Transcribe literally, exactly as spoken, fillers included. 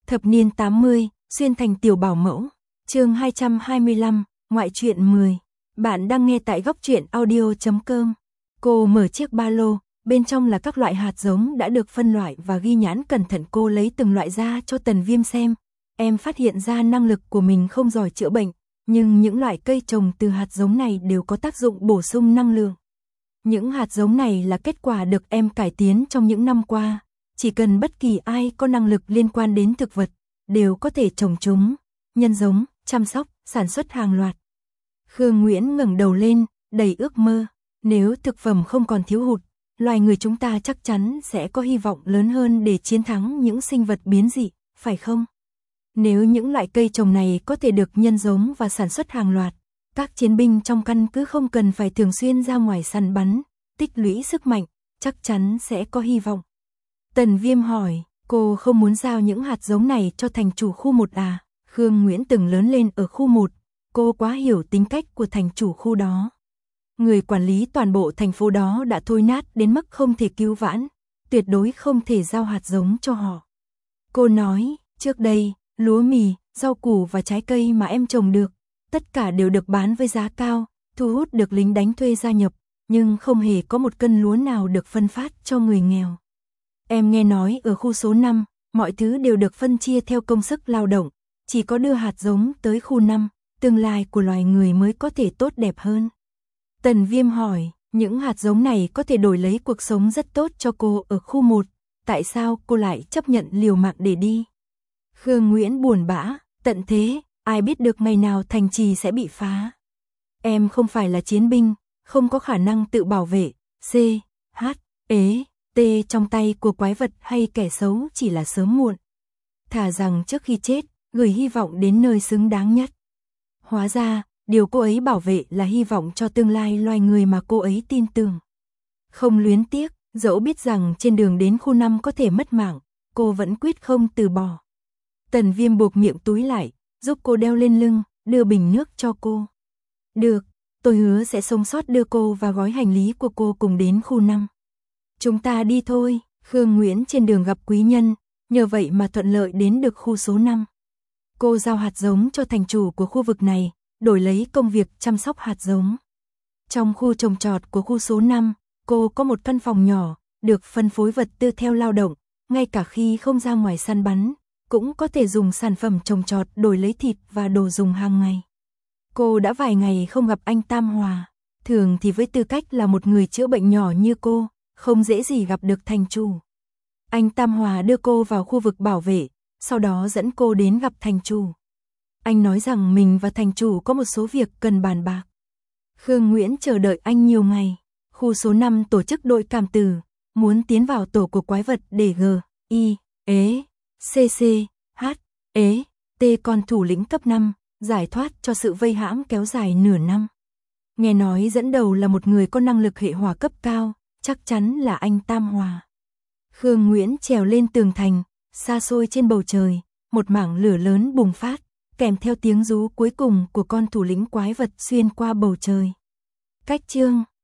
Thập niên tám mươi, xuyên thành tiểu bảo mẫu. Chương hai trăm hai mươi lăm, ngoại truyện mười. Bạn đang nghe tại góc truyện audio chấm com. Cô mở chiếc ba lô, bên trong là các loại hạt giống đã được phân loại và ghi nhãn cẩn thận. Cô lấy từng loại ra cho Tần Viêm xem. Em phát hiện ra năng lực của mình không giỏi chữa bệnh, nhưng những loại cây trồng từ hạt giống này đều có tác dụng bổ sung năng lượng. Những hạt giống này là kết quả được em cải tiến trong những năm qua. Chỉ cần bất kỳ ai có năng lực liên quan đến thực vật, đều có thể trồng chúng, nhân giống, chăm sóc, sản xuất hàng loạt. Khương Nguyễn ngẩng đầu lên, đầy ước mơ. Nếu thực phẩm không còn thiếu hụt, loài người chúng ta chắc chắn sẽ có hy vọng lớn hơn để chiến thắng những sinh vật biến dị, phải không? Nếu những loại cây trồng này có thể được nhân giống và sản xuất hàng loạt, các chiến binh trong căn cứ không cần phải thường xuyên ra ngoài săn bắn, tích lũy sức mạnh, chắc chắn sẽ có hy vọng. Tần Viêm hỏi, cô không muốn giao những hạt giống này cho thành chủ khu một à? Khương Nguyễn từng lớn lên ở khu một, cô quá hiểu tính cách của thành chủ khu đó. Người quản lý toàn bộ thành phố đó đã thối nát đến mức không thể cứu vãn, tuyệt đối không thể giao hạt giống cho họ. Cô nói, trước đây, lúa mì, rau củ và trái cây mà em trồng được, tất cả đều được bán với giá cao, thu hút được lính đánh thuê gia nhập, nhưng không hề có một cân lúa nào được phân phát cho người nghèo. Em nghe nói ở khu số năm, mọi thứ đều được phân chia theo công sức lao động, chỉ có đưa hạt giống tới khu năm, tương lai của loài người mới có thể tốt đẹp hơn. Tần Viêm hỏi, những hạt giống này có thể đổi lấy cuộc sống rất tốt cho cô ở khu một, tại sao cô lại chấp nhận liều mạng để đi? Khương Nguyễn buồn bã, tận thế, ai biết được ngày nào thành trì sẽ bị phá. Em không phải là chiến binh, không có khả năng tự bảo vệ, C, H, ế, T trong tay của quái vật hay kẻ xấu chỉ là sớm muộn. Thà rằng trước khi chết, gửi hy vọng đến nơi xứng đáng nhất. Hóa ra, điều cô ấy bảo vệ là hy vọng cho tương lai loài người mà cô ấy tin tưởng. Không luyến tiếc, dẫu biết rằng trên đường đến khu năm có thể mất mạng, cô vẫn quyết không từ bỏ. Tần Viêm buộc miệng túi lại, giúp cô đeo lên lưng, đưa bình nước cho cô. Được, tôi hứa sẽ sống sót đưa cô và gói hành lý của cô cùng đến khu năm. Chúng ta đi thôi. Khương Nguyễn trên đường gặp quý nhân, nhờ vậy mà thuận lợi đến được khu số năm. Cô giao hạt giống cho thành chủ của khu vực này, đổi lấy công việc chăm sóc hạt giống. Trong khu trồng trọt của khu số năm, cô có một căn phòng nhỏ, được phân phối vật tư theo lao động, ngay cả khi không ra ngoài săn bắn, cũng có thể dùng sản phẩm trồng trọt đổi lấy thịt và đồ dùng hàng ngày. Cô đã vài ngày không gặp anh Tam Hòa, thường thì với tư cách là một người chữa bệnh nhỏ như cô, không dễ gì gặp được thành chủ. Anh Tam Hòa đưa cô vào khu vực bảo vệ, sau đó dẫn cô đến gặp thành chủ. Anh nói rằng mình và thành chủ có một số việc cần bàn bạc. Khương Nguyễn chờ đợi anh nhiều ngày. Khu số năm tổ chức đội cảm tử, muốn tiến vào tổ của quái vật để G, I, ế, C C, H, ế, T con thủ lĩnh cấp năm, giải thoát cho sự vây hãm kéo dài nửa năm. Nghe nói dẫn đầu là một người có năng lực hệ hỏa cấp cao, chắc chắn là anh Tam Hòa. Khương Nguyễn trèo lên tường thành, xa xôi trên bầu trời, một mảng lửa lớn bùng phát, kèm theo tiếng rú cuối cùng của con thủ lĩnh quái vật xuyên qua bầu trời. Cách chương